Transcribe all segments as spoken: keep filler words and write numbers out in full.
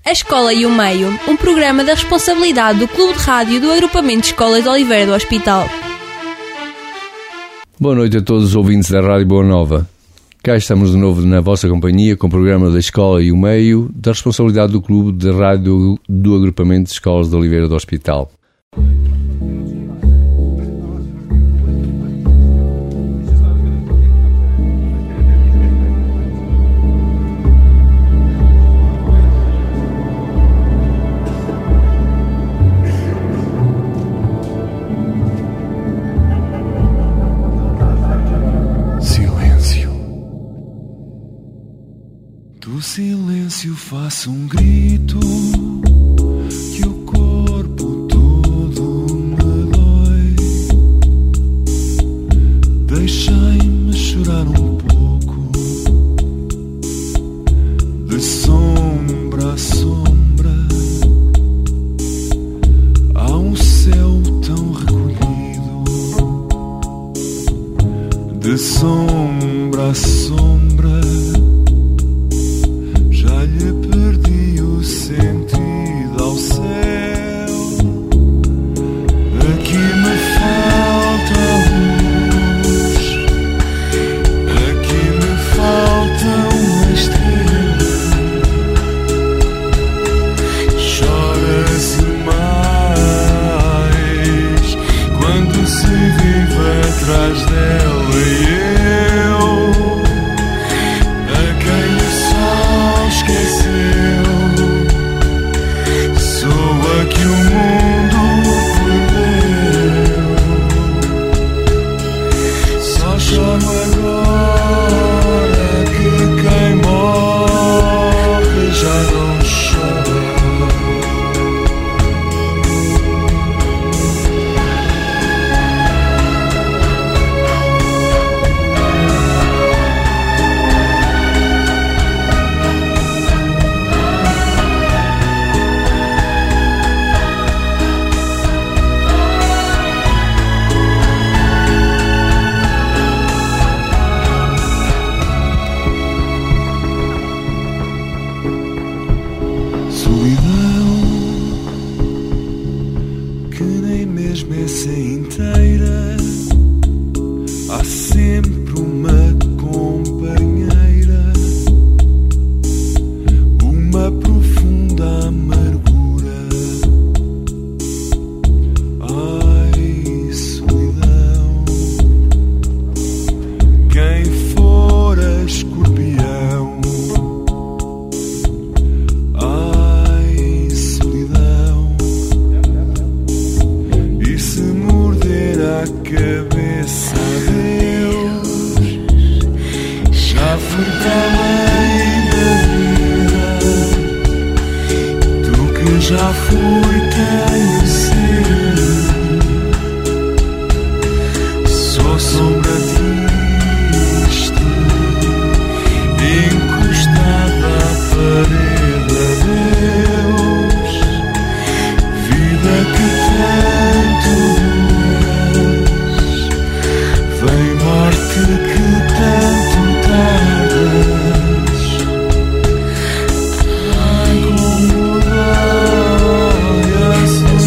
A Escola e o Meio, um programa da responsabilidade do Clube de Rádio do Agrupamento de Escolas de Oliveira do Hospital. Boa noite a todos os ouvintes da Rádio Boa Nova. Cá estamos de novo na vossa companhia com o programa da Escola e o Meio, da responsabilidade do Clube de Rádio do Agrupamento de Escolas de Oliveira do Hospital. Do silêncio faço um grito que o corpo todo me dói. Deixem-me chorar um pouco, de sombra a sombra. Há um céu tão recolhido, de sombra a sombra. Já lhe perdi o sentido ao céu. Aqui me falta luz, aqui me falta uma estrela. Chora-se mais quando se vive atrás dela. E eu, a quem o sol esqueceu, sou a que o mundo perdeu. Só choro agora que quem morre já não chora. Solidão que nem mesmo é sem inteira. Há sempre uma companheira, uma profunda amargura. Ai, solidão, quem for a escorpião. Ai, solidão, e se morder a cabeça a Deus, já fui também da vida, do que já fui tenho sido. Sou sombra triste, encostada à parede. Adeus, vida que tanto duras, vem morte que tanto tardas. Ai, como dói a solidão.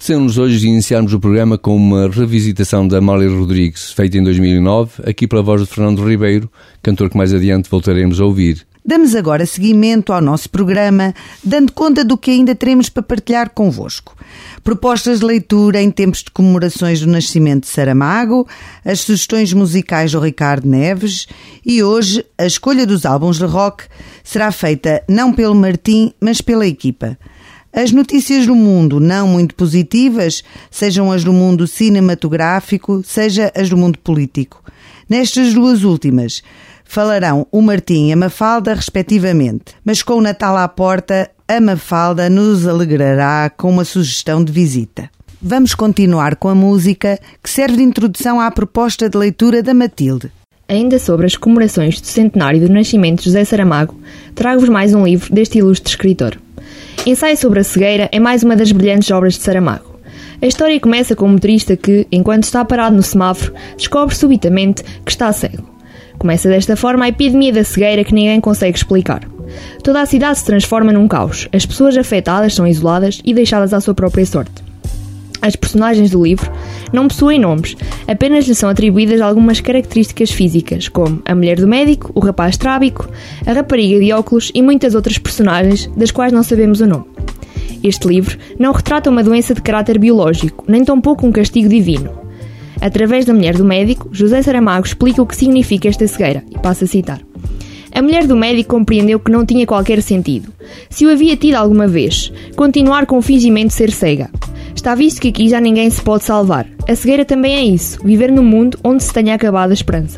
Apeteceu-nos hoje iniciarmos o programa com uma revisitação da Amália Rodrigues, feita em dois mil e nove, aqui pela voz de Fernando Ribeiro, cantor que mais adiante voltaremos a ouvir. Damos agora seguimento ao nosso programa, dando conta do que ainda teremos para partilhar convosco. Propostas de leitura em tempos de comemorações do nascimento de Saramago, as sugestões musicais do Ricardo Neves e hoje a escolha dos álbuns de rock será feita não pelo Martim, mas pela equipa. As notícias do mundo não muito positivas, sejam as do mundo cinematográfico, seja as do mundo político. Nestas duas últimas, falarão o Martim e a Mafalda, respectivamente. Mas com o Natal à porta, a Mafalda nos alegrará com uma sugestão de visita. Vamos continuar com a música que serve de introdução à proposta de leitura da Matilde. Ainda sobre as comemorações do centenário do nascimento de José Saramago, trago-vos mais um livro deste ilustre escritor. Ensaio sobre a cegueira é mais uma das brilhantes obras de Saramago. A história começa com um motorista que, enquanto está parado no semáforo, descobre subitamente que está cego. Começa desta forma a epidemia da cegueira que ninguém consegue explicar. Toda a cidade se transforma num caos, as pessoas afetadas são isoladas e deixadas à sua própria sorte. As personagens do livro não possuem nomes, apenas lhes são atribuídas algumas características físicas, como a mulher do médico, o rapaz trábico, a rapariga de óculos e muitas outras personagens, das quais não sabemos o nome. Este livro não retrata uma doença de caráter biológico, nem tampouco um castigo divino. Através da mulher do médico, José Saramago explica o que significa esta cegueira, e passa a citar. A mulher do médico compreendeu que não tinha qualquer sentido, se o havia tido alguma vez, continuar com o fingimento de ser cega. Está visto que aqui já ninguém se pode salvar. A cegueira também é isso, viver num mundo onde se tenha acabado a esperança.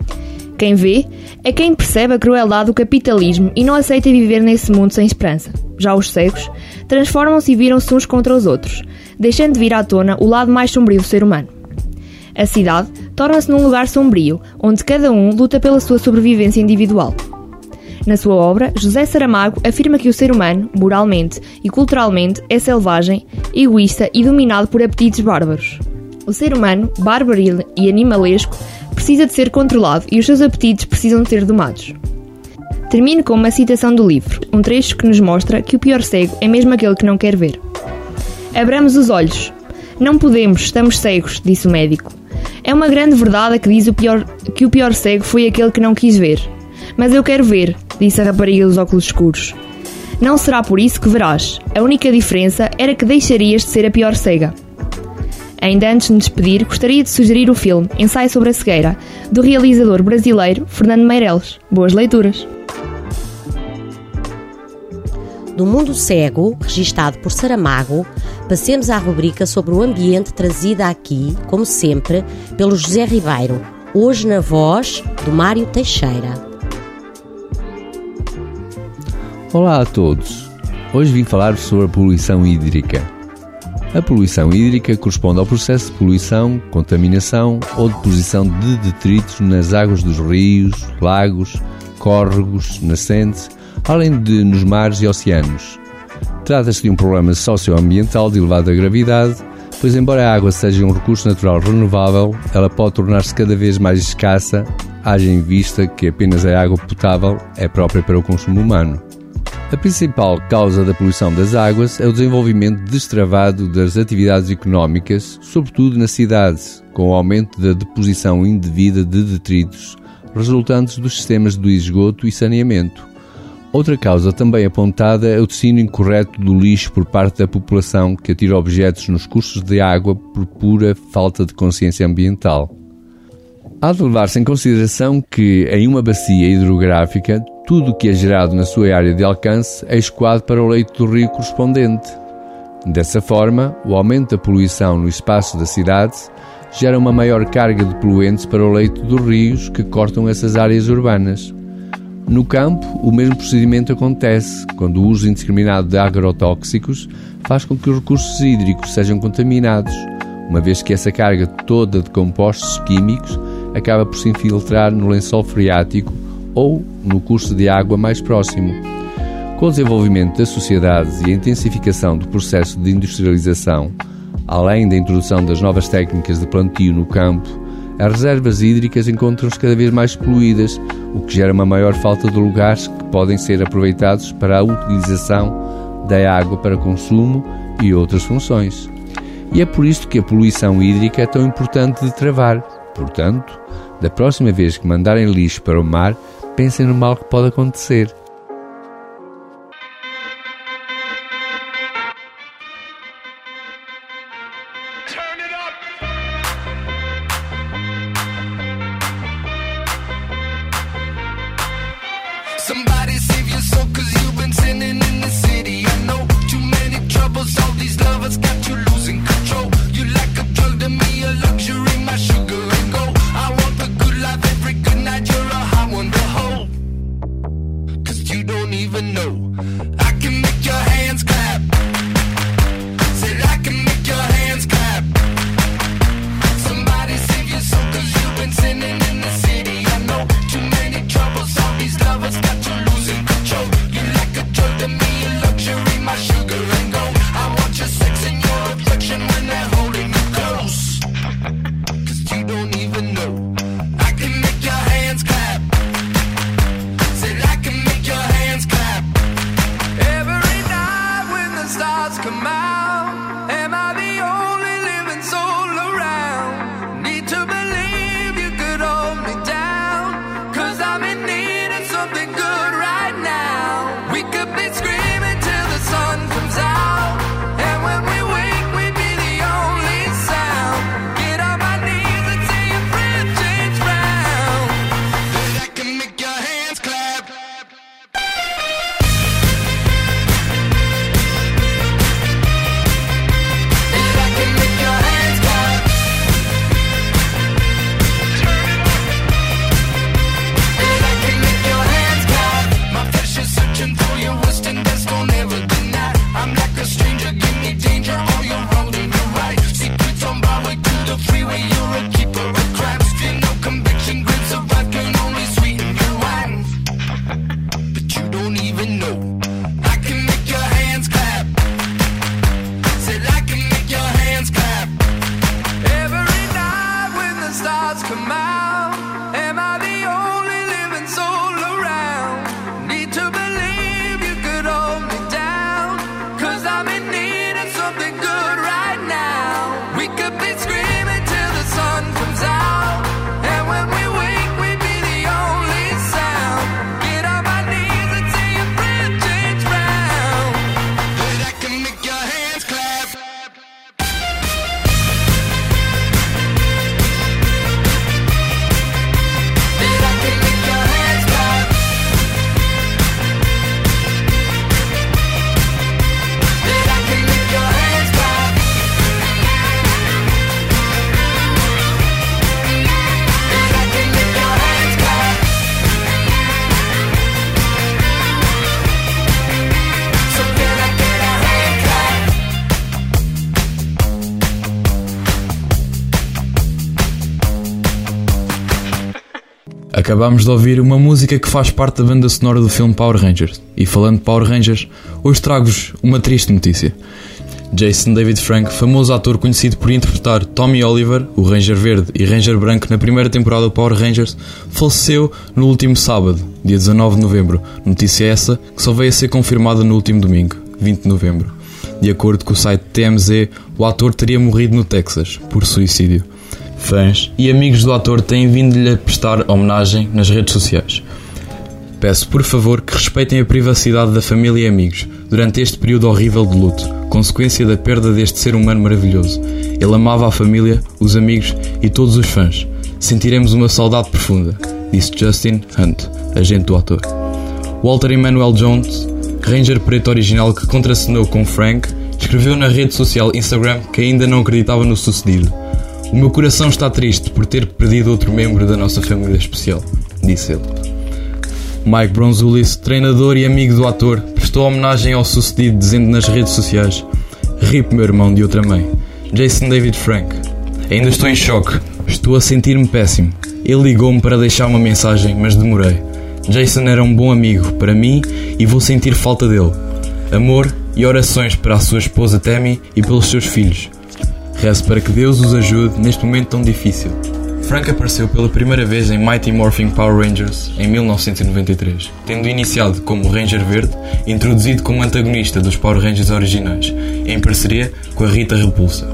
Quem vê é quem percebe a crueldade do capitalismo e não aceita viver nesse mundo sem esperança. Já os cegos transformam-se e viram-se uns contra os outros, deixando de vir à tona o lado mais sombrio do ser humano. A cidade torna-se num lugar sombrio, onde cada um luta pela sua sobrevivência individual. Na sua obra, José Saramago afirma que o ser humano, moralmente e culturalmente, é selvagem, egoísta e dominado por apetites bárbaros. O ser humano, bárbaro e animalesco, precisa de ser controlado e os seus apetites precisam de ser domados. Termino com uma citação do livro, um trecho que nos mostra que o pior cego é mesmo aquele que não quer ver. Abramos os olhos. Não podemos, estamos cegos, disse o médico. É uma grande verdade que diz o pior, que o pior cego foi aquele que não quis ver. Mas eu quero ver, disse a rapariga dos óculos escuros. Não será por isso que verás. A única diferença era que deixarias de ser a pior cega. Ainda antes de me despedir, gostaria de sugerir o filme Ensaio sobre a Cegueira, do realizador brasileiro Fernando Meirelles. Boas leituras! Do mundo cego, registado por Saramago, passemos à rubrica sobre o ambiente trazida aqui, como sempre, pelo José Ribeiro, hoje na voz do Mário Teixeira. Olá a todos! Hoje vim falar sobre a poluição hídrica. A poluição hídrica corresponde ao processo de poluição, contaminação ou deposição de detritos nas águas dos rios, lagos, córregos, nascentes, além de nos mares e oceanos. Trata-se de um problema socioambiental de elevada gravidade, pois embora a água seja um recurso natural renovável, ela pode tornar-se cada vez mais escassa, haja em vista que apenas a água potável é própria para o consumo humano. A principal causa da poluição das águas é o desenvolvimento destravado das atividades económicas, sobretudo nas cidades, com o aumento da deposição indevida de detritos, resultantes dos sistemas de esgoto e saneamento. Outra causa também apontada é o destino incorreto do lixo por parte da população que atira objetos nos cursos de água por pura falta de consciência ambiental. Há de levar-se em consideração que, em uma bacia hidrográfica, tudo o que é gerado na sua área de alcance é escoado para o leito do rio correspondente. Dessa forma, o aumento da poluição no espaço da cidade gera uma maior carga de poluentes para o leito dos rios que cortam essas áreas urbanas. No campo, o mesmo procedimento acontece, quando o uso indiscriminado de agrotóxicos faz com que os recursos hídricos sejam contaminados, uma vez que essa carga toda de compostos químicos acaba por se infiltrar no lençol freático ou no curso de água mais próximo. Com o desenvolvimento das sociedades e a intensificação do processo de industrialização, além da introdução das novas técnicas de plantio no campo, as reservas hídricas encontram-se cada vez mais poluídas, o que gera uma maior falta de lugares que podem ser aproveitados para a utilização da água para consumo e outras funções. E é por isto que a poluição hídrica é tão importante de travar. Portanto, da próxima vez que mandarem lixo para o mar, pensem no mal que pode acontecer. Somebody save your soul, cause you've been sinning in the city. I know too many troubles, all these lovers got you losing control. You like a drug to me, a luxury, my sugar and gold. I want the good life every good night, you're a hot one to hold. Cause you don't even know I can make your hands clap. Said I can make your hands clap. Somebody save your soul, cause you've been sinning in the city. I know too many troubles, all these lovers got you losing control. You like a drug to me, a luxury, my sugar and gold. I want your sex and your affection when they're holding you close. Cause you don't even know I can make your hands clap. Said I can make your hands clap. Every night when the stars come out, am I the only living soul around? Need to believe you could hold me down, cause I'm in need of something good right now. We could be screaming till the sun comes out, and when we wake we'd be the only sound. Get on my knees and say a prayer, change round. That I can make your hands clap. That I can make your hands clap. That I can make your hands clap. My flesh is searching for your wisdom, that's don't ever deny. I'm like a stranger, give me danger, all you're wrong and you're right. Secrets on Broadway to the freeway, you're a keeper of crabs. Feel no conviction, grips of life can only sweeten your wine. But you don't even know I can make your hands clap. Said I can make your hands clap. Every night when the stars come out, am I the only living soul around? Need to believe you could hold me down, cause I'm in need of something good right now. We could be screaming till the sun comes out, and when we wake we'd be the only sound. Get on my knees and say a prayer, change round. That I can make your hands clap. That I can make your hands clap. That I can make your hands clap. That I can make your hands clap. So can I get a hand clap? Acabámos de ouvir uma música que faz parte da banda sonora do filme Power Rangers. E falando de Power Rangers, hoje trago-vos uma triste notícia. Jason David Frank, famoso ator conhecido por interpretar Tommy Oliver, o Ranger Verde e Ranger Branco na primeira temporada do Power Rangers, faleceu no último sábado, dia dezanove de novembro. Notícia essa que só veio a ser confirmada no último domingo, vinte de novembro. De acordo com o site T M Z, o ator teria morrido no Texas, por suicídio. Fãs e amigos do ator têm vindo-lhe a prestar homenagem nas redes sociais. Peço, por favor, que respeitem a privacidade da família e amigos durante este período horrível de luto, consequência da perda deste ser humano maravilhoso. Ele amava a família, os amigos e todos os fãs. Sentiremos uma saudade profunda, disse Justin Hunt, agente do ator. Walter Emmanuel Jones, Ranger preto original que contracenou com Frank, escreveu na rede social Instagram que ainda não acreditava no sucedido. O meu coração está triste por ter perdido outro membro da nossa família especial, disse ele. Mike Bronzulis, treinador e amigo do ator, prestou homenagem ao sucedido dizendo nas redes sociais: R I P meu irmão de outra mãe, Jason David Frank. Ainda estou em choque, estou a sentir-me péssimo. Ele ligou-me para deixar uma mensagem, mas demorei. Jason era um bom amigo para mim e vou sentir falta dele. Amor e orações para a sua esposa Tammy e pelos seus filhos. Rezo para que Deus os ajude neste momento tão difícil. Frank apareceu pela primeira vez em Mighty Morphin Power Rangers em mil novecentos e noventa e três, tendo iniciado como Ranger Verde e introduzido como antagonista dos Power Rangers originais, em parceria com a Rita Repulsa.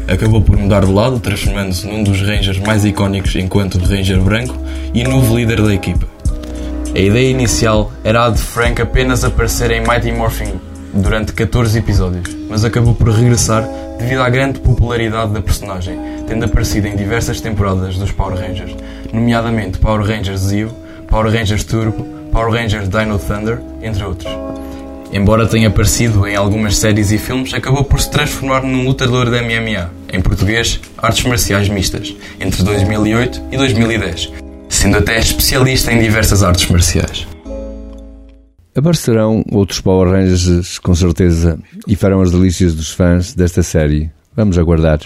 Acabou por mudar de lado, transformando-se num dos Rangers mais icónicos enquanto Ranger branco e novo líder da equipa. A ideia inicial era a de Frank apenas aparecer em Mighty Morphin durante catorze episódios, mas acabou por regressar devido à grande popularidade da personagem, tendo aparecido em diversas temporadas dos Power Rangers, nomeadamente Power Rangers Zeo, Power Rangers Turbo, Power Rangers Dino Thunder, entre outros. Embora tenha aparecido em algumas séries e filmes, acabou por se transformar num lutador de M M A, em português, artes marciais mistas, entre dois mil e oito e dois mil e dez, sendo até especialista em diversas artes marciais. Aparecerão outros Power Rangers, com certeza, e farão as delícias dos fãs desta série. Vamos aguardar.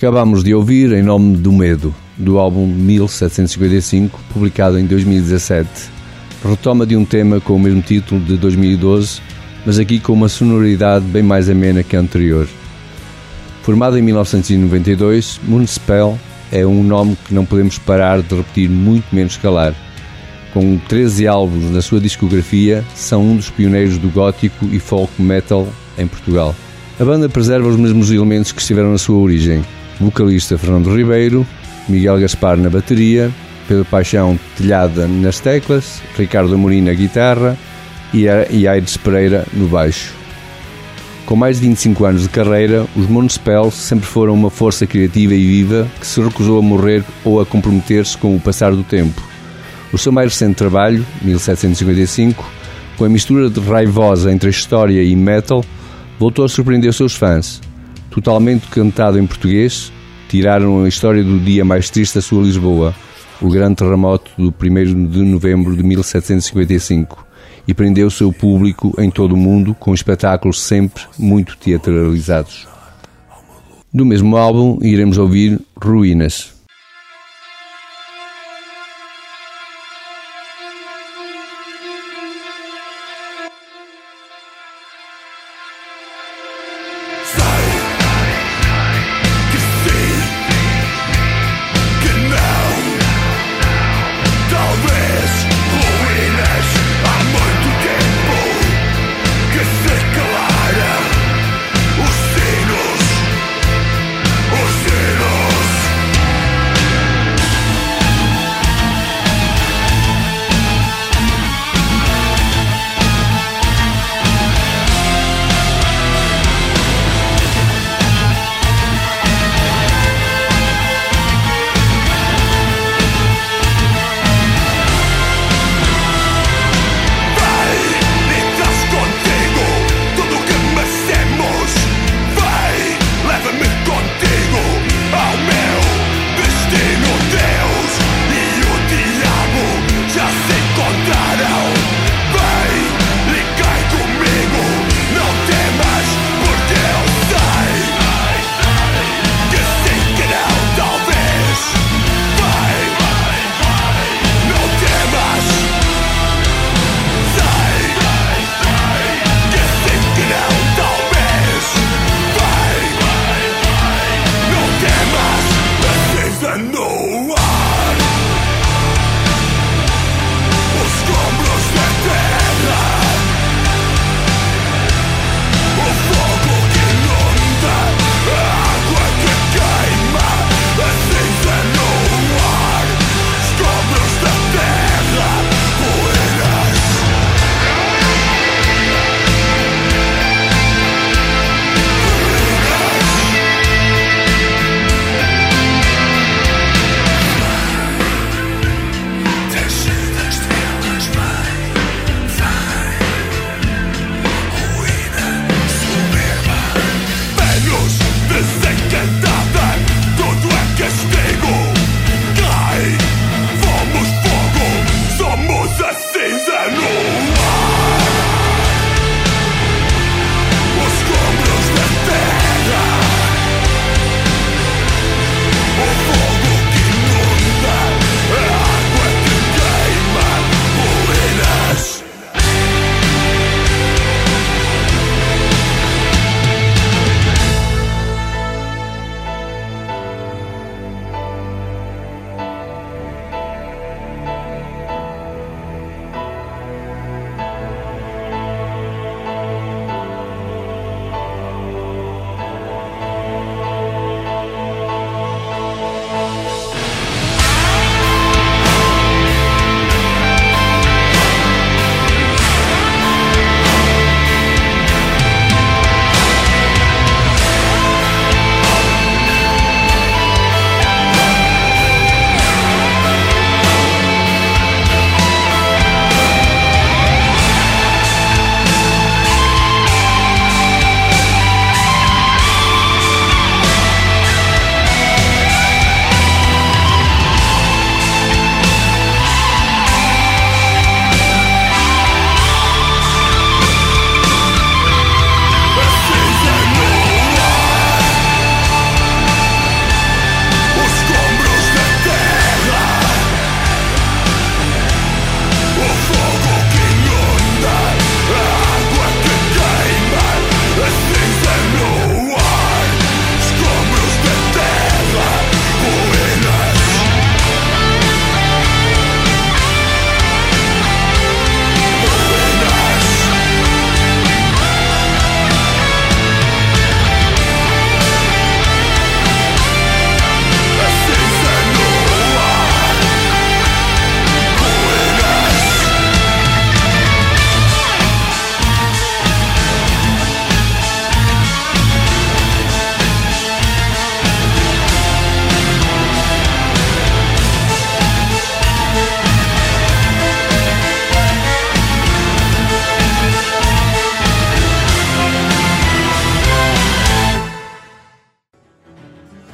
Acabámos de ouvir Em Nome do Medo, do álbum mil setecentos e cinquenta e cinco, publicado em dois mil e dezassete. Retoma de um tema com o mesmo título de dois mil e doze, mas aqui com uma sonoridade bem mais amena que a anterior. Formado em mil novecentos e noventa e dois, Moonspell é um nome que não podemos parar de repetir, muito menos calar. Com treze álbuns na sua discografia, são um dos pioneiros do gótico e folk metal em Portugal. A banda preserva os mesmos elementos que estiveram na sua origem. Vocalista Fernando Ribeiro, Miguel Gaspar na bateria, Pedro Paixão telhada nas teclas, Ricardo Amorim na guitarra e Aires Pereira no baixo. Com mais de vinte e cinco anos de carreira, os Moonspell sempre foram uma força criativa e viva que se recusou a morrer ou a comprometer-se com o passar do tempo. O seu mais recente trabalho, mil setecentos e cinquenta e cinco, com a mistura de raivosa entre a história e metal, voltou a surpreender os seus fãs. Totalmente cantado em português, tiraram a história do dia mais triste da sua Lisboa, o grande terremoto do primeiro de novembro de mil setecentos e cinquenta e cinco, e prendeu o seu público em todo o mundo com espetáculos sempre muito teatralizados. Do mesmo álbum iremos ouvir Ruínas. Os sinos, os sinos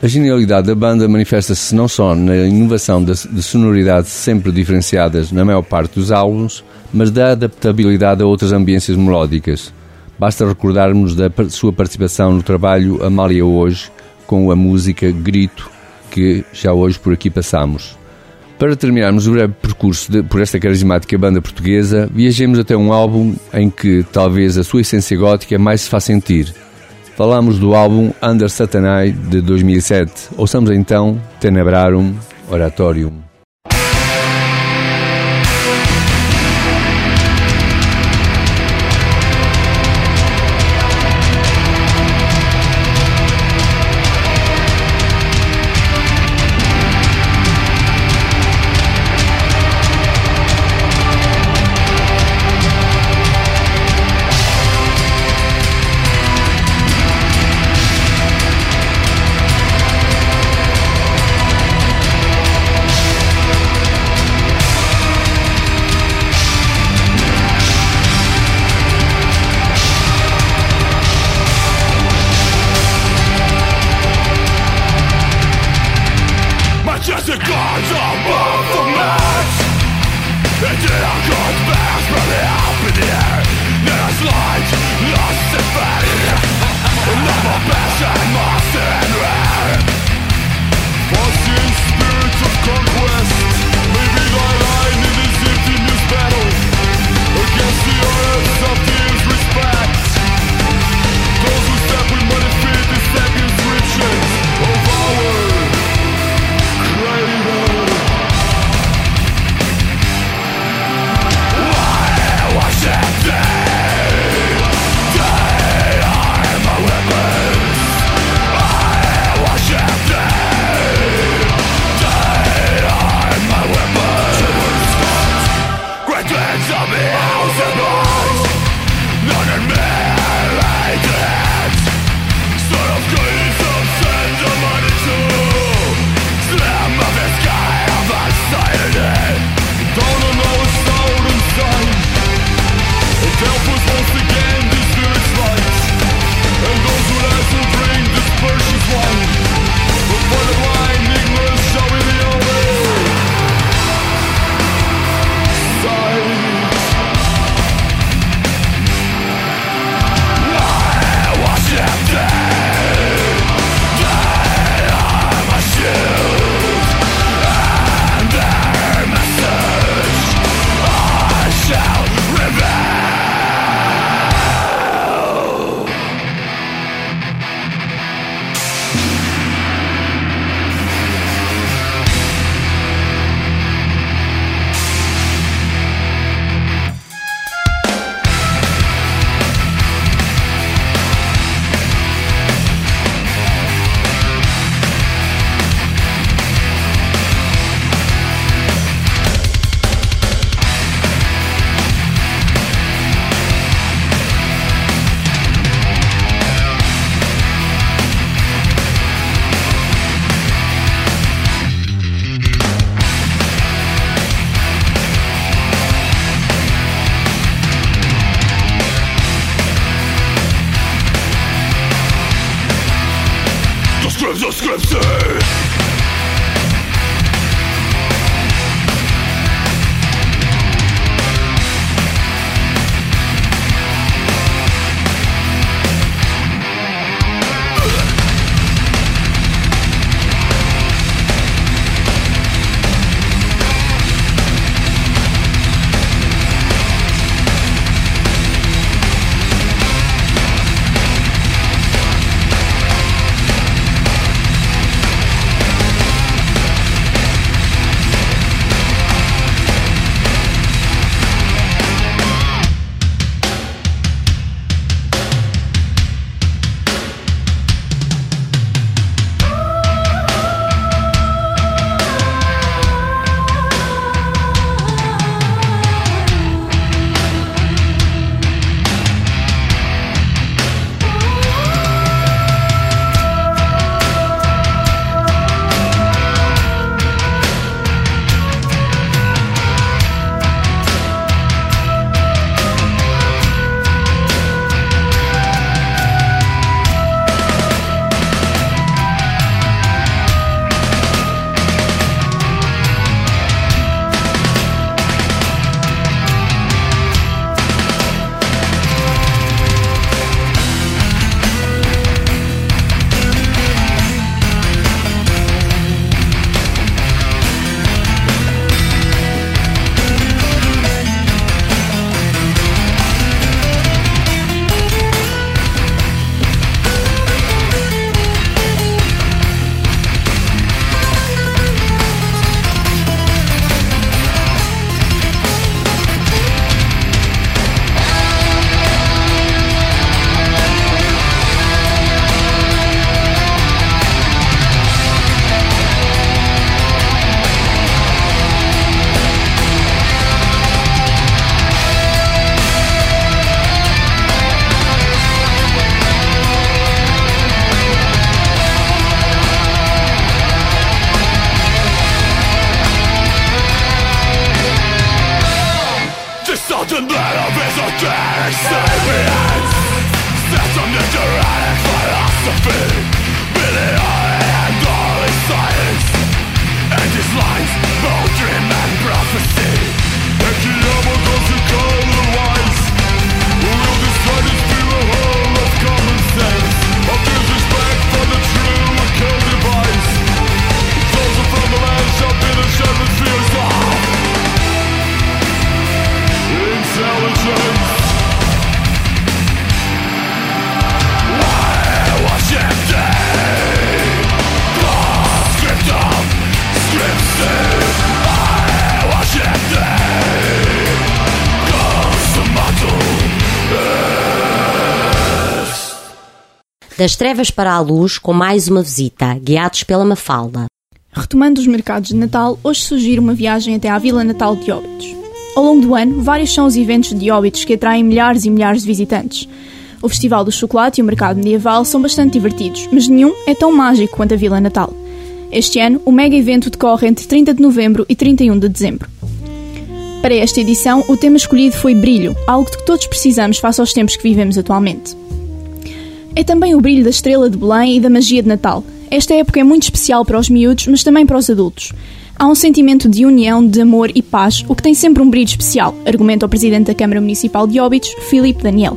genialidade da banda manifesta-se não só na inovação de sonoridade sempre diferenciadas na maior parte dos álbuns, mas da adaptabilidade a outras ambiências melódicas. Basta recordarmos da sua participação no trabalho Amália Hoje, com a música Grito, que já hoje por aqui passamos. Para terminarmos o breve percurso de, por esta carismática banda portuguesa, viajemos até um álbum em que talvez a sua essência gótica mais se faz sentir. Falamos do álbum Under Satanae de dois mil e sete. Ouçamos então Tenebrarum Oratorium. the middle of esoteric sapiens. Set some new tyrannic philosophy, Billy and all his science. And his lines, both dream and prophecy. And the devil goes to call the wise, who will destroy this feeble hole of common sense, of disrespect for the true and kill device. Those who from the land shall be the shepherd's fears of intelligence. I watch him day, the script of scripture. I watch him day, consumatum est. Das trevas para a luz, com mais uma visita, guiados pela Mafalda. Retomando os mercados de Natal, hoje sugiro uma viagem até à Vila Natal de Óbidos. Ao longo do ano, vários são os eventos de Óbidos que atraem milhares e milhares de visitantes. O Festival do Chocolate e o Mercado Medieval são bastante divertidos, mas nenhum é tão mágico quanto a Vila Natal. Este ano, o mega evento decorre entre trinta de novembro e trinta e um de dezembro. Para esta edição, o tema escolhido foi brilho, algo de que todos precisamos face aos tempos que vivemos atualmente. É também o brilho da estrela de Belém e da magia de Natal. Esta época é muito especial para os miúdos, mas também para os adultos. Há um sentimento de união, de amor e paz, o que tem sempre um brilho especial, argumenta o Presidente da Câmara Municipal de Óbidos, Filipe Daniel.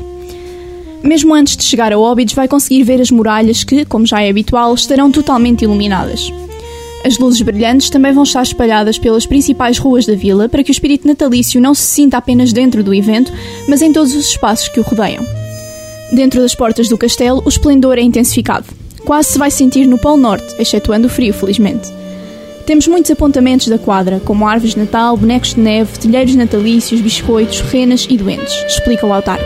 Mesmo antes de chegar a Óbidos, vai conseguir ver as muralhas que, como já é habitual, estarão totalmente iluminadas. As luzes brilhantes também vão estar espalhadas pelas principais ruas da vila para que o espírito natalício não se sinta apenas dentro do evento, mas em todos os espaços que o rodeiam. Dentro das portas do castelo, o esplendor é intensificado. Quase se vai sentir no Polo Norte, excetuando o frio, felizmente. Temos muitos apontamentos da quadra, como árvores de Natal, bonecos de neve, telheiros natalícios, biscoitos, renas e doentes, explica o autarca.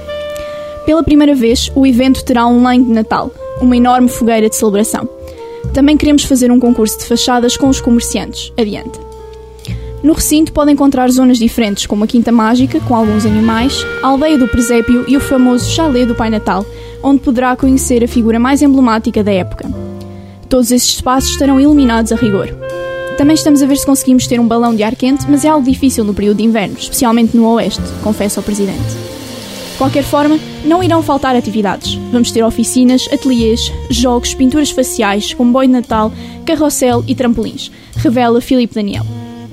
Pela primeira vez, o evento terá um leito de Natal, uma enorme fogueira de celebração. Também queremos fazer um concurso de fachadas com os comerciantes. Adiante. No recinto pode encontrar zonas diferentes, como a Quinta Mágica, com alguns animais, a Aldeia do Presépio e o famoso Chalé do Pai Natal, onde poderá conhecer a figura mais emblemática da época. Todos esses espaços estarão iluminados a rigor. Também estamos a ver se conseguimos ter um balão de ar quente, mas é algo difícil no período de inverno, especialmente no Oeste, confessa o Presidente. De qualquer forma, não irão faltar atividades. Vamos ter oficinas, ateliês, jogos, pinturas faciais, comboio de Natal, carrossel e trampolins, revela Filipe Daniel.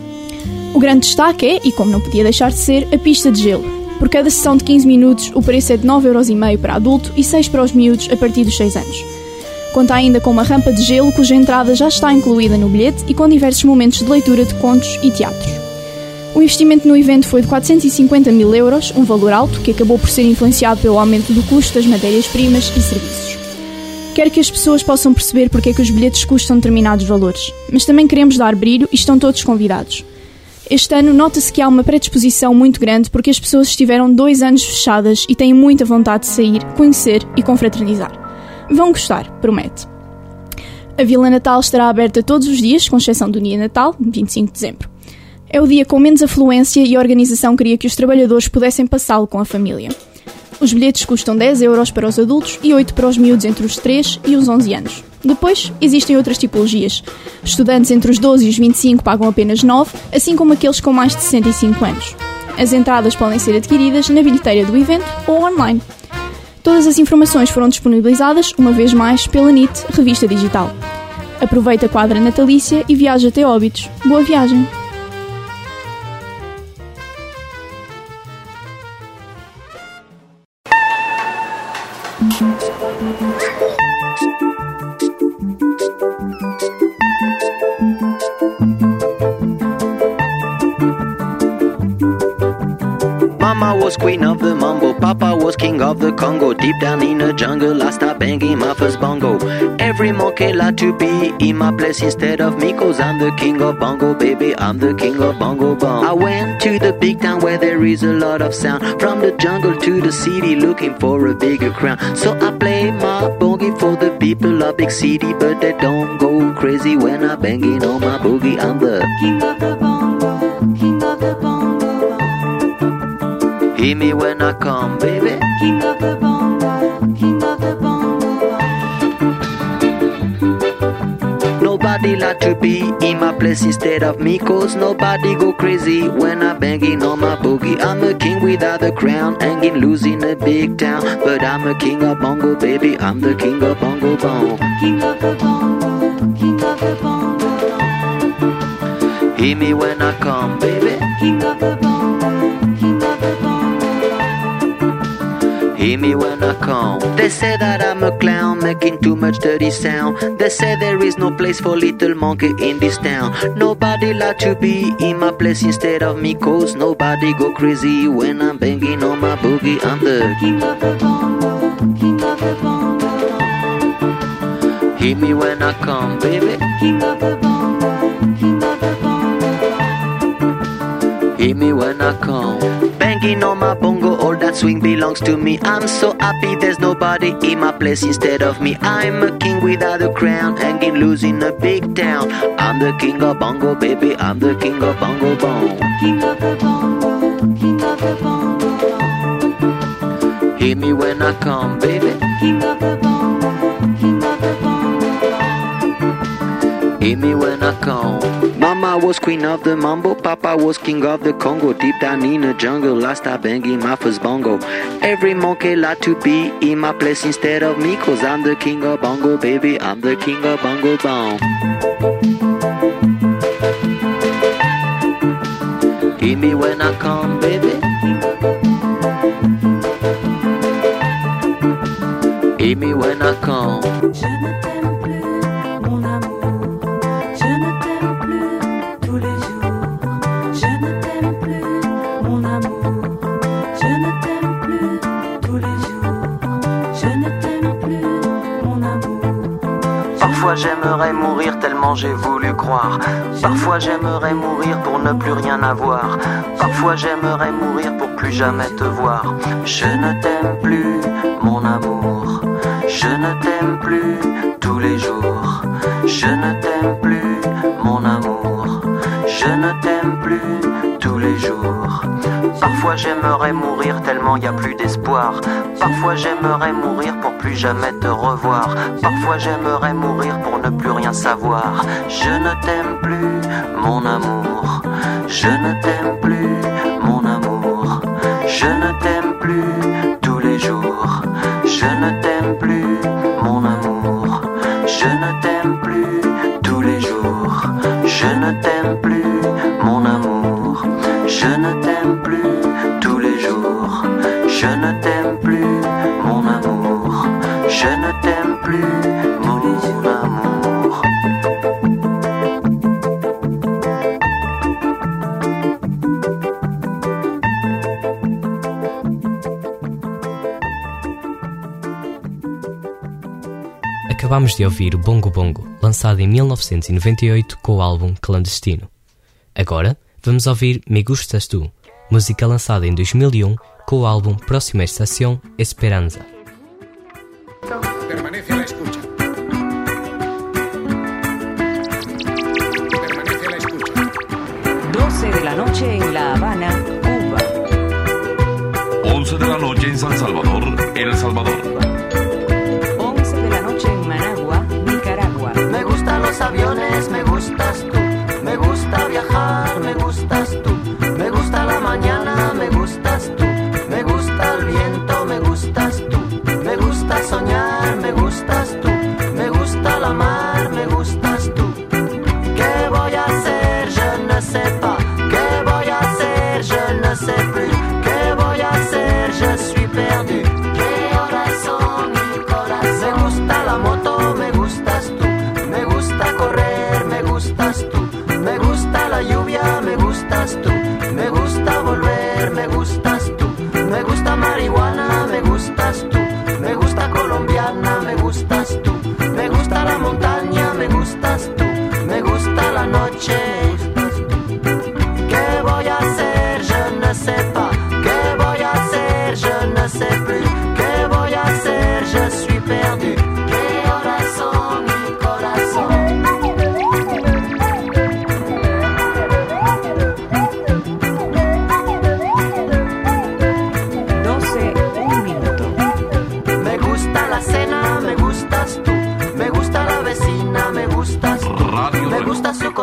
O grande destaque é, e como não podia deixar de ser, a pista de gelo. Por cada sessão de quinze minutos, o preço é de nove euros e meio para adulto e seis para os miúdos a partir dos seis anos. Conta ainda com uma rampa de gelo cuja entrada já está incluída no bilhete e com diversos momentos de leitura de contos e teatros. O investimento no evento foi de quatrocentos e cinquenta mil euros, um valor alto que acabou por ser influenciado pelo aumento do custo das matérias-primas e serviços. Quero que as pessoas possam perceber porque é que os bilhetes custam determinados valores, mas também queremos dar brilho e estão todos convidados. Este ano nota-se que há uma predisposição muito grande porque as pessoas estiveram dois anos fechadas e têm muita vontade de sair, conhecer e confraternizar. Vão gostar, promete. A Vila Natal estará aberta todos os dias, com exceção do dia Natal, vinte e cinco de dezembro. É o dia com menos afluência e a organização queria que os trabalhadores pudessem passá-lo com a família. Os bilhetes custam dez euros para os adultos e oito para os miúdos entre os três e os onze anos. Depois, existem outras tipologias. Estudantes entre os doze e os vinte e cinco pagam apenas nove, assim como aqueles com mais de sessenta e cinco anos. As entradas podem ser adquiridas na bilheteira do evento ou online. Todas as informações foram disponibilizadas, uma vez mais, pela N I T, revista digital. Aproveita a quadra natalícia e viaja até Óbidos. Boa viagem! Mama was queen of the mambo, Papa was king of the Congo. Deep down in the jungle, I start banging my first bongo. Every monkey like to be in my place instead of me, cause I'm the king of bongo, baby, I'm the king of bongo bong. I went to the big town where there is a lot of sound, from the jungle to the city looking for a bigger crown. So I play my boogie for the people of big city, but they don't go crazy when I'm banging on my boogie. I'm the king of the bongo, king of the bongo. Hear me when I come, baby. King of the bongo, king of the bongo. Nobody Nobody like to be in my place instead of me, cause nobody go crazy when I'm banging on my boogie. I'm a king without a crown, hanging loose in a big town, but I'm a king of bongo, baby, I'm the king of bongo bong. King of the bongo, king of the bongo. Hear me when I come, baby. King of the bongo, king of the bongo. Hear me when I come. They say that I'm a clown, making too much dirty sound. They say there is no place for little monkey in this town. Nobody like to be in my place instead of me, cause nobody go crazy when I'm banging on my boogie. I'm the king of the bongo, king of the bongo. Hear me when I come, baby. King of the bongo, king of the bongo. Hear me when I come. Banging on my bongo, all that swing belongs to me. I'm so happy there's nobody in my place instead of me. I'm a king without a crown, hanging loose in a big town. I'm the king of bongo, baby, I'm the king of bongo bong. King of the bongo, king of the bongo. Hear me when I come, baby. King of the bongo, king of the bongo. Hear me when I come. Mama was queen of the mambo, Papa was king of the Congo. Deep down in the jungle, I start banging my first bongo. Every monkey like to be in my place instead of me, cause I'm the king of bongo, baby, I'm the king of bongo bong. Hear me when I come, baby. Hear me when I come. Je ne t'aime plus, mon amour. Je ne t'aime plus tous les jours. Je ne t'aime plus, mon amour. Je ne t'aime plus tous les jours. Je ne t'aime plus, mon amour. Parfois j'aimerais mourir tellement j'ai voulu croire. Parfois j'aimerais mourir pour ne plus rien avoir. Parfois j'aimerais mourir pour plus jamais te voir. Je ne t'aime plus, mon amour. Je ne t'aime plus tous les jours. Je ne t'aime plus, mon amour. Je ne t'aime plus tous les jours. Parfois j'aimerais mourir tellement y a plus d'espoir. Parfois j'aimerais mourir pour plus jamais te revoir. Parfois j'aimerais mourir pour ne plus rien savoir. Je ne t'aime plus, mon amour. Je ne t'aime plus, mon amour. Je ne t'aime plus tous les jours. Je ne t'aime plus, mon amour. Je ne t'aime plus tous les jours. Je ne t'aime plus, mon amour. Je ne t'aime plus tous les jours. Je ne t'aime plus, mon amour. Je ne t'aime plus, mon amour. Acabamos de ouvir o Bongo Bongo, lançado em mil novecentos e noventa e oito com o álbum Clandestino. Agora, vamos ouvir Me Gustas Tu, música lançada em dois mil e um com o álbum Próxima Estación Esperanza. Permanece a la escucha. Permanece a la escucha. doce de la noche en La Habana, Cuba. once de la noche en San Salvador, El Salvador. once de la noche en Managua, Nicaragua. Me gustan los aviones, me gustas tú. Me gusta viajar, me gustas tú. Me gusta la mañana, me gustas tú. Me gusta el viento, me gustas tú. Me gusta soñar, me gustas tú. Me gusta la mar, me gustas tú. ¿Qué voy a hacer? Je ne sais pas. ¿Qué voy a hacer? Je ne sais plus. ¿Qué voy a hacer? Je suis perdu. ¿Qué hora es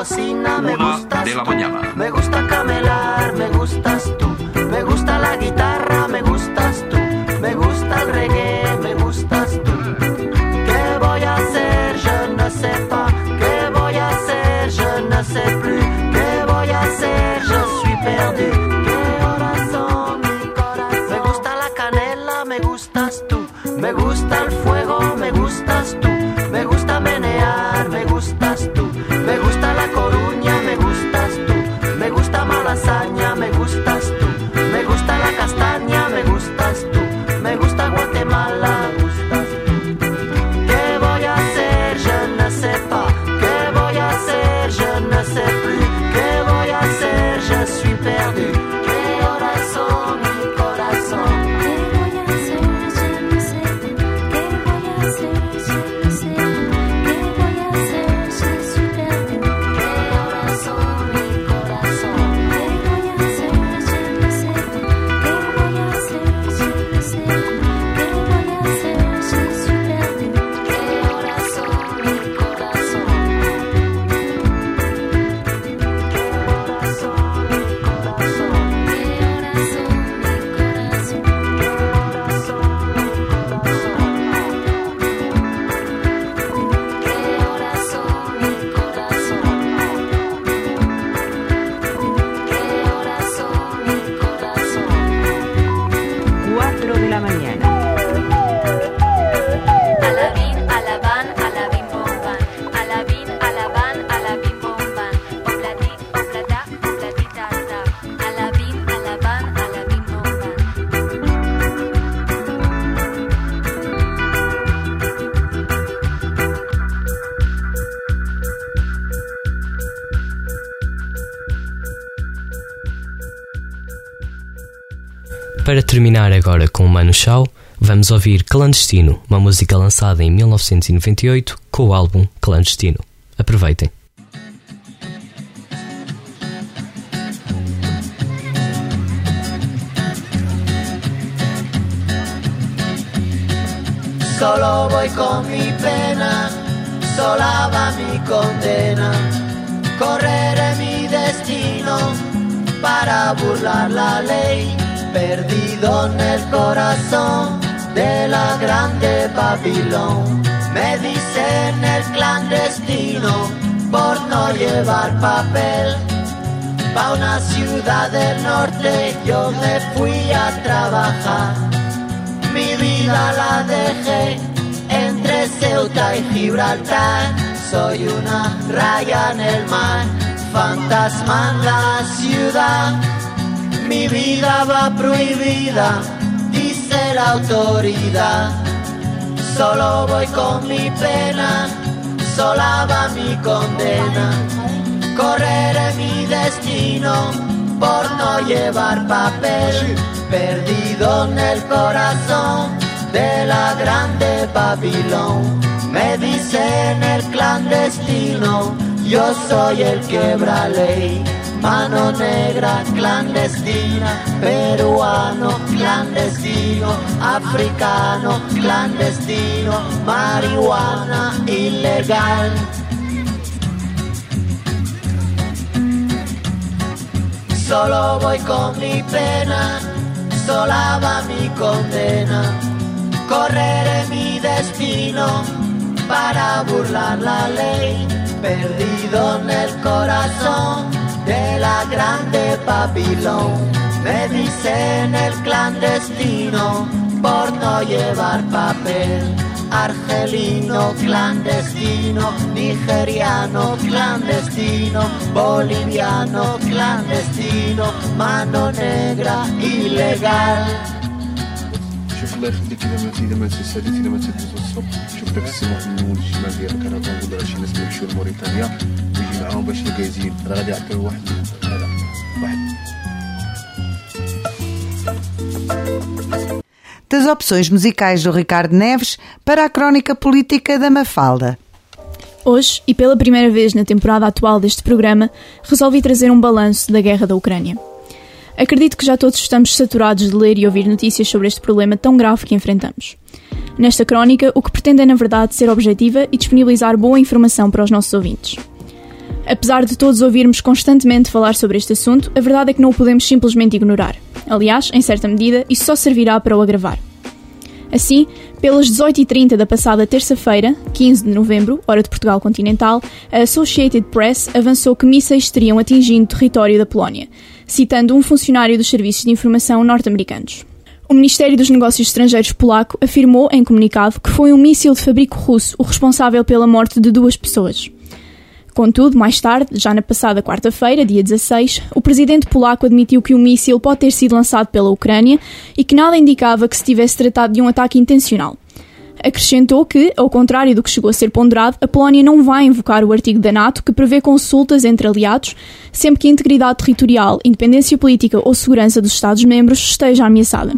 cocina, me Una gustas de la tú. mañana. Me gusta camelar, me gustas tú. Me gusta la guitarra, me gustas tú. Me gusta el reggae, me gustas tú. ¿Qué voy a hacer? Je ne sais pas. ¿Qué voy a hacer? Je ne sais plus. ¿Qué voy a hacer? Je suis perdu. ¿Qué horas son, mi corazón? Me gusta la canela, me gustas tú. Me gusta el fuego, me gustas tú. Me gusta menear, me gustas tú. Me gusta La Coruña, me gustas tú. Me gusta Malasaña, me gustas tú. Me gusta la castaña, me gustas tú. Me gusta Guatemala, me gustas tú. ¿Qué voy a hacer? Je ne sais pas. ¿Qué voy a hacer? Je ne sais plus. ¿Qué voy a hacer? Je suis perdu. ¿Qué horas son, mi corazón? ¿Qué voy a hacer? Je ne sais plus. ¿Qué voy a hacer? Je ne sais plus. ¿Qué voy a hacer? Je suis perdu. ¿Qué horas son, mi corazón? ¿Qué voy a hacer? Je ne sais plus. ¿Qué voy a hacer? Je ne sais plus. ¿Qué voy a hacer? Je suis perdu. ¿Qué horas son, mi corazón? cuatro de la mañana. Alabín, alaban, alabín, bomban. Alabín, alaban, alabín, bomban. Obladi, oblada, obladita, da. Alabín, alaban, alabín, bomban. Para terminar agora com o Manu Chao, vamos ouvir Clandestino, uma música lançada em mil novecentos e noventa e oito com o álbum Clandestino. Aproveitem. Solo voy con mi pena, sola va mi condena. Correré mi destino para burlar la ley. Perdido en el corazón de la grande Babilón. Me dicen el clandestino por no llevar papel. Pa' una ciudad del norte yo me fui a trabajar. Mi vida la dejé entre Ceuta y Gibraltar. Soy una raya en el mar, fantasma en la ciudad. Mi vida va prohibida, dice la autoridad. Solo voy con mi pena, sola va mi condena. Correré mi destino por no llevar papel. Perdido en el corazón de la grande Babilón. Me dicen el clandestino, yo soy el quebra ley. Mano negra clandestina, peruano clandestino, africano clandestino, marihuana ilegal. Solo voy con mi pena, sola va mi condena. Correré mi destino para burlar la ley. Perdido en el corazón de la grande Babilón. Me dicen el clandestino por no llevar papel. Argelino clandestino, nigeriano clandestino, boliviano clandestino, mano negra ilegal. شوف الله يخليك اذا ما اذا ما تساليت اذا ما تدوز الصبح شوف داك السماح من المول الشمال ديالك انا كنقول راه شي ناس يمشيو لموريتانيا ويجي معاهم باش الكازين راه غادي يعطيو واحد هذا واحد. Das opções musicais do Ricardo Neves para a crónica política da Mafalda. Hoje, e pela primeira vez na temporada atual deste programa, resolvi trazer um balanço da guerra da Ucrânia. Acredito que já todos estamos saturados de ler e ouvir notícias sobre este problema tão grave que enfrentamos. Nesta crónica, o que pretendo é, na verdade, ser objetiva e disponibilizar boa informação para os nossos ouvintes. Apesar de todos ouvirmos constantemente falar sobre este assunto, a verdade é que não o podemos simplesmente ignorar. Aliás, em certa medida, isso só servirá para o agravar. Assim, pelas dezoito e trinta da passada terça-feira, quinze de novembro, hora de Portugal continental, a Associated Press avançou que mísseis teriam atingido o território da Polónia, citando um funcionário dos serviços de informação norte-americanos. O Ministério dos Negócios Estrangeiros polaco afirmou em comunicado que foi um míssil de fabrico russo o responsável pela morte de duas pessoas. Contudo, mais tarde, já na passada quarta-feira, dia dezasseis, o presidente polaco admitiu que o míssil pode ter sido lançado pela Ucrânia e que nada indicava que se tivesse tratado de um ataque intencional. Acrescentou que, ao contrário do que chegou a ser ponderado, a Polónia não vai invocar o artigo da NATO que prevê consultas entre aliados sempre que a integridade territorial, independência política ou segurança dos Estados-membros esteja ameaçada.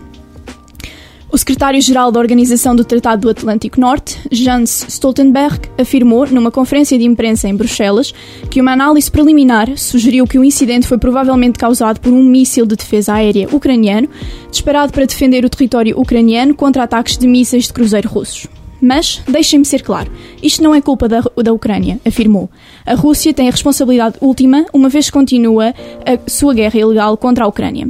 O secretário-geral da Organização do Tratado do Atlântico Norte, Jens Stoltenberg, afirmou numa conferência de imprensa em Bruxelas que uma análise preliminar sugeriu que o incidente foi provavelmente causado por um míssil de defesa aérea ucraniano disparado para defender o território ucraniano contra ataques de mísseis de cruzeiro russos. Mas, deixem-me ser claro, isto não é culpa da, da Ucrânia, afirmou. A Rússia tem a responsabilidade última, uma vez que continua a sua guerra ilegal contra a Ucrânia.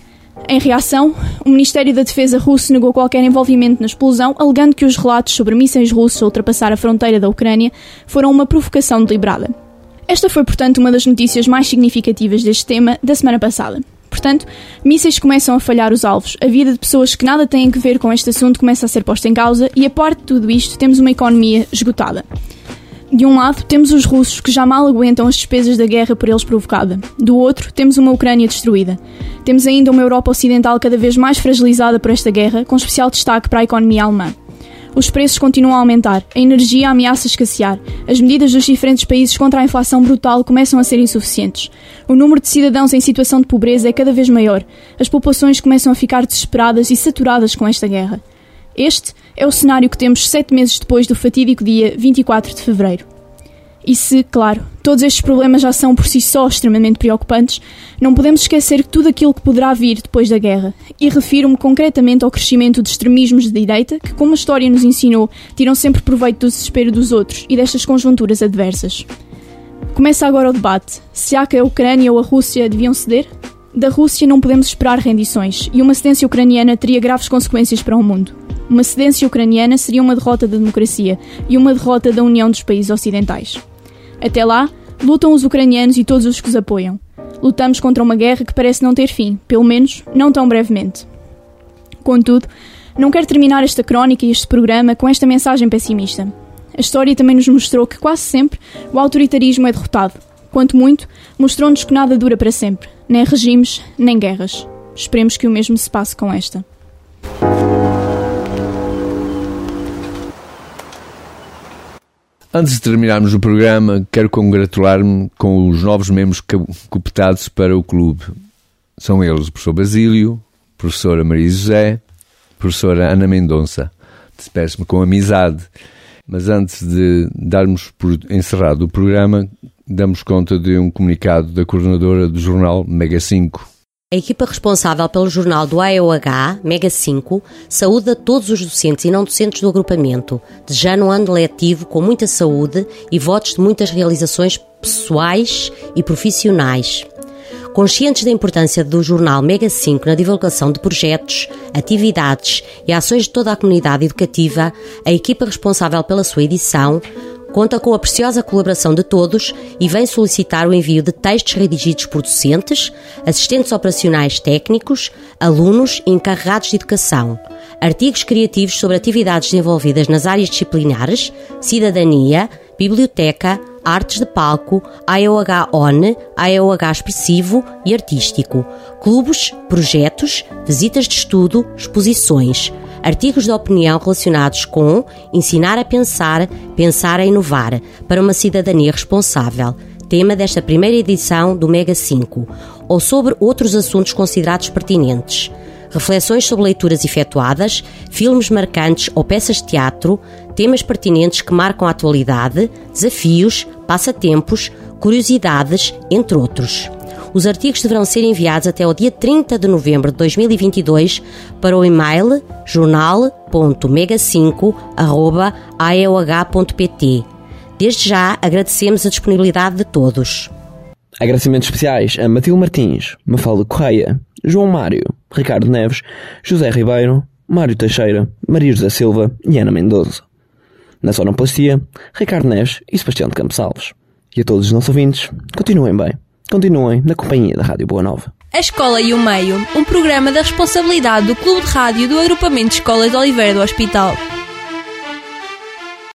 Em reação, o Ministério da Defesa russo negou qualquer envolvimento na explosão, alegando que os relatos sobre mísseis russos a ultrapassar a fronteira da Ucrânia foram uma provocação deliberada. Esta foi, portanto, uma das notícias mais significativas deste tema da semana passada. Portanto, mísseis começam a falhar os alvos, a vida de pessoas que nada têm a ver com este assunto começa a ser posta em causa e, a parte de tudo isto, temos uma economia esgotada. De um lado, temos os russos, que já mal aguentam as despesas da guerra por eles provocada. Do outro, temos uma Ucrânia destruída. Temos ainda uma Europa Ocidental cada vez mais fragilizada por esta guerra, com especial destaque para a economia alemã. Os preços continuam a aumentar, a energia ameaça escassear, as medidas dos diferentes países contra a inflação brutal começam a ser insuficientes. O número de cidadãos em situação de pobreza é cada vez maior. As populações começam a ficar desesperadas e saturadas com esta guerra. Este é o cenário que temos sete meses depois do fatídico dia vinte e quatro de fevereiro. E se, claro, todos estes problemas já são por si só extremamente preocupantes, não podemos esquecer que tudo aquilo que poderá vir depois da guerra, e refiro-me concretamente ao crescimento de extremismos de direita que, como a história nos ensinou, tiram sempre proveito do desespero dos outros e destas conjunturas adversas. Começa agora o debate. Se há que a Ucrânia ou a Rússia deviam ceder? Da Rússia não podemos esperar rendições, e uma cedência ucraniana teria graves consequências para o mundo. Uma cedência ucraniana seria uma derrota da democracia e uma derrota da União dos Países Ocidentais. Até lá, lutam os ucranianos e todos os que os apoiam. Lutamos contra uma guerra que parece não ter fim, pelo menos não tão brevemente. Contudo, não quero terminar esta crónica e este programa com esta mensagem pessimista. A história também nos mostrou que quase sempre o autoritarismo é derrotado. Quanto muito, mostrou-nos que nada dura para sempre, nem regimes, nem guerras. Esperemos que o mesmo se passe com esta. Antes de terminarmos o programa, quero congratular-me com os novos membros cooptados para o clube. São eles o professor Basílio, a professora Maria José, a professora Ana Mendonça. Despeço-me com amizade, mas antes de darmos por encerrado o programa, damos conta de um comunicado da coordenadora do jornal Mega cinco. A equipa responsável pelo jornal do A E O H, Mega cinco, saúda todos os docentes e não docentes do agrupamento, desejando um ano letivo com muita saúde e votos de muitas realizações pessoais e profissionais. Conscientes da importância do jornal Mega cinco na divulgação de projetos, atividades e ações de toda a comunidade educativa, a equipa responsável pela sua edição conta com a preciosa colaboração de todos e vem solicitar o envio de textos redigidos por docentes, assistentes operacionais técnicos, alunos e encarregados de educação, artigos criativos sobre atividades desenvolvidas nas áreas disciplinares, cidadania, biblioteca, artes de palco, A E O H O N, A E O H expressivo e artístico, clubes, projetos, visitas de estudo, exposições, artigos de opinião relacionados com ensinar a pensar, pensar a inovar, para uma cidadania responsável, tema desta primeira edição do Mega cinco, ou sobre outros assuntos considerados pertinentes. Reflexões sobre leituras efetuadas, filmes marcantes ou peças de teatro, temas pertinentes que marcam a atualidade, desafios, passatempos, curiosidades, entre outros. Os artigos deverão ser enviados até ao dia trinta de novembro de dois mil e vinte e dois para o e-mail jornal ponto mega cinco arroba a e o h ponto p t. Desde já agradecemos a disponibilidade de todos. Agradecimentos especiais a Matilde Martins, Mafalda Correia, João Mário, Ricardo Neves, José Ribeiro, Mário Teixeira, Maria José Silva e Ana Mendoza. Na sonoplastia, Ricardo Neves e Sebastião de Campos Alves. E a todos os nossos ouvintes, continuem bem. Continuem na companhia da Rádio Boa Nova. A Escola e o Meio, um programa da responsabilidade do Clube de Rádio do Agrupamento de Escolas de Oliveira do Hospital.